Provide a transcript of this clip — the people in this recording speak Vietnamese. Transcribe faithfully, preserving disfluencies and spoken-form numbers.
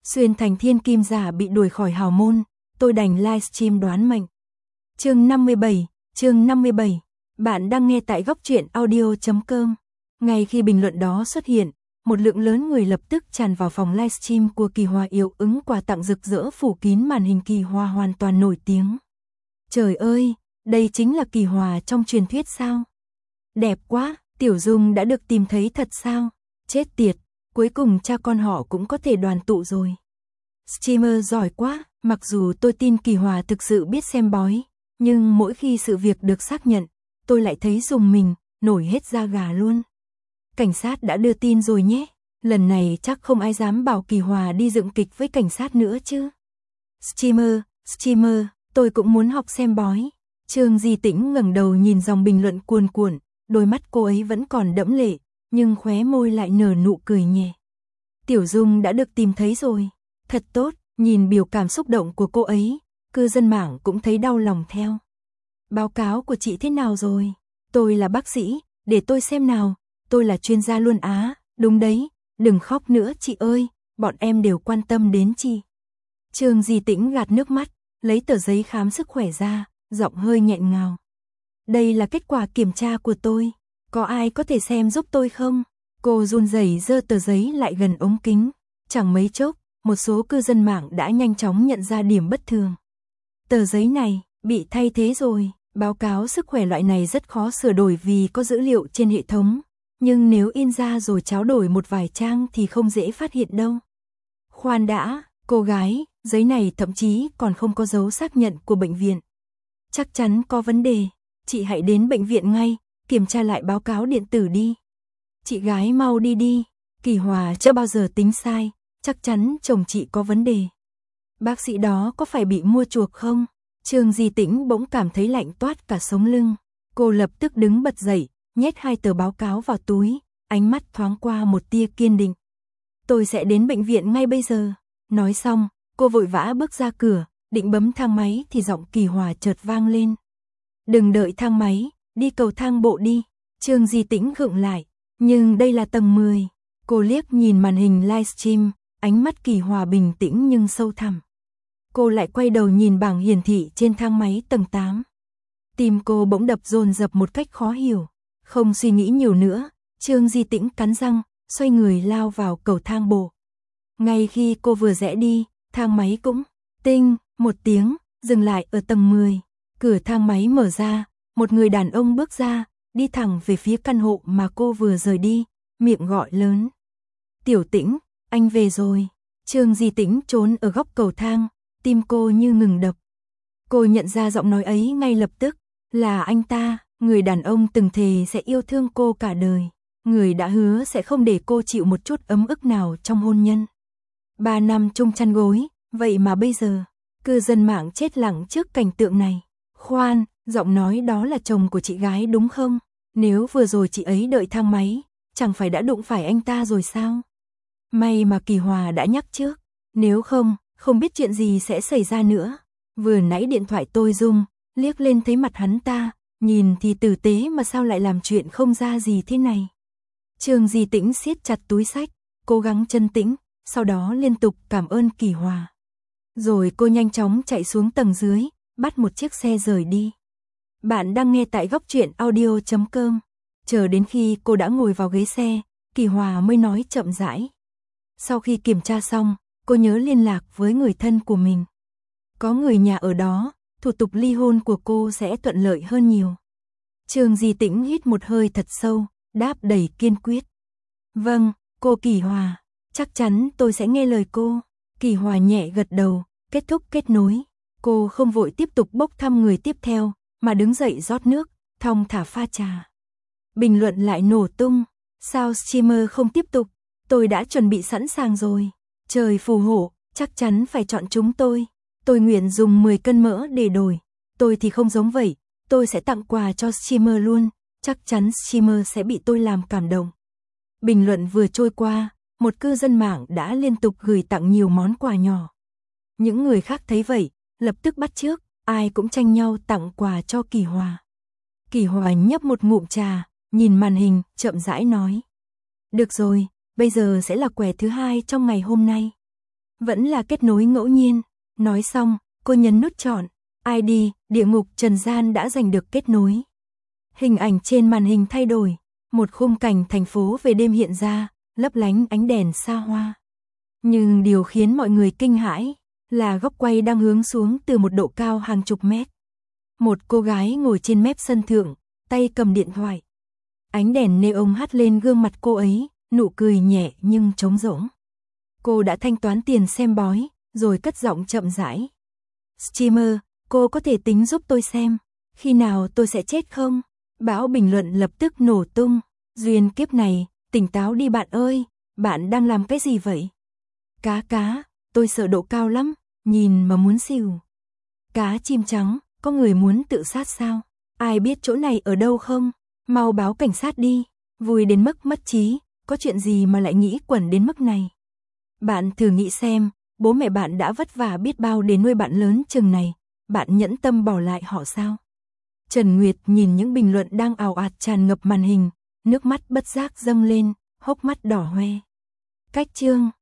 Xuyên thành thiên kim giả bị đuổi khỏi hào môn, tôi đành livestream đoán mệnh. Chương năm mươi bảy, chương năm mươi bảy. Bạn đang nghe tại góc truyện audio chấm com. Ngay khi bình luận đó xuất hiện, một lượng lớn người lập tức tràn vào phòng livestream của Kỳ Hòa hiệu ứng quà tặng rực rỡ phủ kín màn hình. Kỳ Hòa hoàn toàn nổi tiếng. Trời ơi, đây chính là Kỳ Hòa trong truyền thuyết sao? Đẹp quá, Tiểu Dung đã được tìm thấy thật sao? Chết tiệt, cuối cùng cha con họ cũng có thể đoàn tụ rồi. Streamer giỏi quá, mặc dù tôi tin Kỳ Hòa thực sự biết xem bói, nhưng mỗi khi sự việc được xác nhận, tôi lại thấy rùng mình, nổi hết da gà luôn. Cảnh sát đã đưa tin rồi nhé, lần này chắc không ai dám bảo Kỳ Hòa đi dựng kịch với cảnh sát nữa chứ. Streamer, streamer, tôi cũng muốn học xem bói. Trương Di Tĩnh ngẩng đầu nhìn dòng bình luận cuồn cuộn, đôi mắt cô ấy vẫn còn đẫm lệ, nhưng khóe môi lại nở nụ cười nhẹ. Tiểu Dung đã được tìm thấy rồi, thật tốt, nhìn biểu cảm xúc động của cô ấy, cư dân mạng cũng thấy đau lòng theo. Báo cáo của chị thế nào rồi? Tôi là bác sĩ, để tôi xem nào, tôi là chuyên gia luôn á, đúng đấy, đừng khóc nữa chị ơi, bọn em đều quan tâm đến chị. Trương Di Tĩnh gạt nước mắt, lấy tờ giấy khám sức khỏe ra, giọng hơi nghẹn ngào. Đây là kết quả kiểm tra của tôi, có ai có thể xem giúp tôi không? Cô run rẩy giơ tờ giấy lại gần ống kính, chẳng mấy chốc, một số cư dân mạng đã nhanh chóng nhận ra điểm bất thường. Tờ giấy này, bị thay thế rồi, báo cáo sức khỏe loại này rất khó sửa đổi vì có dữ liệu trên hệ thống, nhưng nếu in ra rồi tráo đổi một vài trang thì không dễ phát hiện đâu. Khoan đã, cô gái, giấy này thậm chí còn không có dấu xác nhận của bệnh viện. Chắc chắn có vấn đề, chị hãy đến bệnh viện ngay, kiểm tra lại báo cáo điện tử đi. Chị gái mau đi đi, Kỳ Hòa chưa bao giờ tính sai, chắc chắn chồng chị có vấn đề. Bác sĩ đó có phải bị mua chuộc không? Trương Di Tĩnh bỗng cảm thấy lạnh toát cả sống lưng. Cô lập tức đứng bật dậy, nhét hai tờ báo cáo vào túi, ánh mắt thoáng qua một tia kiên định. Tôi sẽ đến bệnh viện ngay bây giờ. Nói xong, cô vội vã bước ra cửa, định bấm thang máy thì giọng Kỳ Hòa chợt vang lên. Đừng đợi thang máy, đi cầu thang bộ đi. Trương Di Tĩnh khựng lại, nhưng đây là tầng mười. Cô liếc nhìn màn hình livestream, ánh mắt Kỳ Hòa bình tĩnh nhưng sâu thẳm. Cô lại quay đầu nhìn bảng hiển thị trên thang máy tầng tám. Tim cô bỗng đập dồn dập một cách khó hiểu. Không suy nghĩ nhiều nữa, Trương Di Tĩnh cắn răng, xoay người lao vào cầu thang bộ. Ngay khi cô vừa rẽ đi, thang máy cũng tinh một tiếng, dừng lại ở tầng mười. Cửa thang máy mở ra, một người đàn ông bước ra, đi thẳng về phía căn hộ mà cô vừa rời đi, miệng gọi lớn. Tiểu Tĩnh, anh về rồi. Trương Di Tĩnh trốn ở góc cầu thang, tim cô như ngừng đập. Cô nhận ra giọng nói ấy ngay lập tức, là anh ta, người đàn ông từng thề sẽ yêu thương cô cả đời, người đã hứa sẽ không để cô chịu một chút ấm ức nào trong hôn nhân. Ba năm chung chăn gối, vậy mà bây giờ, cư dân mạng chết lặng trước cảnh tượng này. Khoan, giọng nói đó là chồng của chị gái đúng không? Nếu vừa rồi chị ấy đợi thang máy, chẳng phải đã đụng phải anh ta rồi sao? May mà Kỳ Hòa đã nhắc trước, nếu không, không biết chuyện gì sẽ xảy ra nữa. Vừa nãy điện thoại tôi rung, liếc lên thấy mặt hắn ta, nhìn thì tử tế mà sao lại làm chuyện không ra gì thế này. Trương Di Tĩnh siết chặt túi xách, cố gắng chân tĩnh, sau đó liên tục cảm ơn Kỳ Hòa. Rồi cô nhanh chóng chạy xuống tầng dưới, bắt một chiếc xe rời đi. Bạn đang nghe tại góc truyện audio chấm com. Chờ đến khi cô đã ngồi vào ghế xe, Kỳ Hòa mới nói chậm rãi. Sau khi kiểm tra xong, cô nhớ liên lạc với người thân của mình. Có người nhà ở đó, thủ tục ly hôn của cô sẽ thuận lợi hơn nhiều. Trương Di Tĩnh hít một hơi thật sâu, đáp đầy kiên quyết. Vâng, cô Kỳ Hòa, chắc chắn tôi sẽ nghe lời cô. Kỳ Hòa nhẹ gật đầu, kết thúc kết nối. Cô không vội tiếp tục bốc thăm người tiếp theo, mà đứng dậy rót nước, thong thả pha trà. Bình luận lại nổ tung. Sao streamer không tiếp tục? Tôi đã chuẩn bị sẵn sàng rồi. Trời phù hộ, chắc chắn phải chọn chúng tôi. Tôi nguyện dùng mười cân mỡ để đổi. Tôi thì không giống vậy, tôi sẽ tặng quà cho streamer luôn. Chắc chắn streamer sẽ bị tôi làm cảm động. Bình luận vừa trôi qua, một cư dân mạng đã liên tục gửi tặng nhiều món quà nhỏ. Những người khác thấy vậy, lập tức bắt chước, ai cũng tranh nhau tặng quà cho Kỳ Hòa. Kỳ Hòa nhấp một ngụm trà, nhìn màn hình, chậm rãi nói. Được rồi, bây giờ sẽ là quẻ thứ hai trong ngày hôm nay. Vẫn là kết nối ngẫu nhiên. Nói xong, cô nhấn nút chọn. i đê, địa ngục trần gian đã giành được kết nối. Hình ảnh trên màn hình thay đổi. Một khung cảnh thành phố về đêm hiện ra, lấp lánh ánh đèn xa hoa. Nhưng điều khiến mọi người kinh hãi là góc quay đang hướng xuống từ một độ cao hàng chục mét. Một cô gái ngồi trên mép sân thượng, tay cầm điện thoại. Ánh đèn neon hắt lên gương mặt cô ấy, nụ cười nhẹ nhưng trống rỗng. Cô đã thanh toán tiền xem bói, rồi cất giọng chậm rãi. Streamer, cô có thể tính giúp tôi xem, khi nào tôi sẽ chết không? Bão bình luận lập tức nổ tung. Duyên kiếp này, tỉnh táo đi bạn ơi, bạn đang làm cái gì vậy? Cá cá, tôi sợ độ cao lắm, nhìn mà muốn xỉu. Cá chim trắng, có người muốn tự sát sao? Ai biết chỗ này ở đâu không? Mau báo cảnh sát đi. Vui đến mức mất trí, có chuyện gì mà lại nghĩ quẩn đến mức này? Bạn thử nghĩ xem, bố mẹ bạn đã vất vả biết bao để nuôi bạn lớn chừng này, bạn nhẫn tâm bỏ lại họ sao? Trần Nguyệt nhìn những bình luận đang ào ạt tràn ngập màn hình, nước mắt bất giác dâng lên, hốc mắt đỏ hoe. Cách chương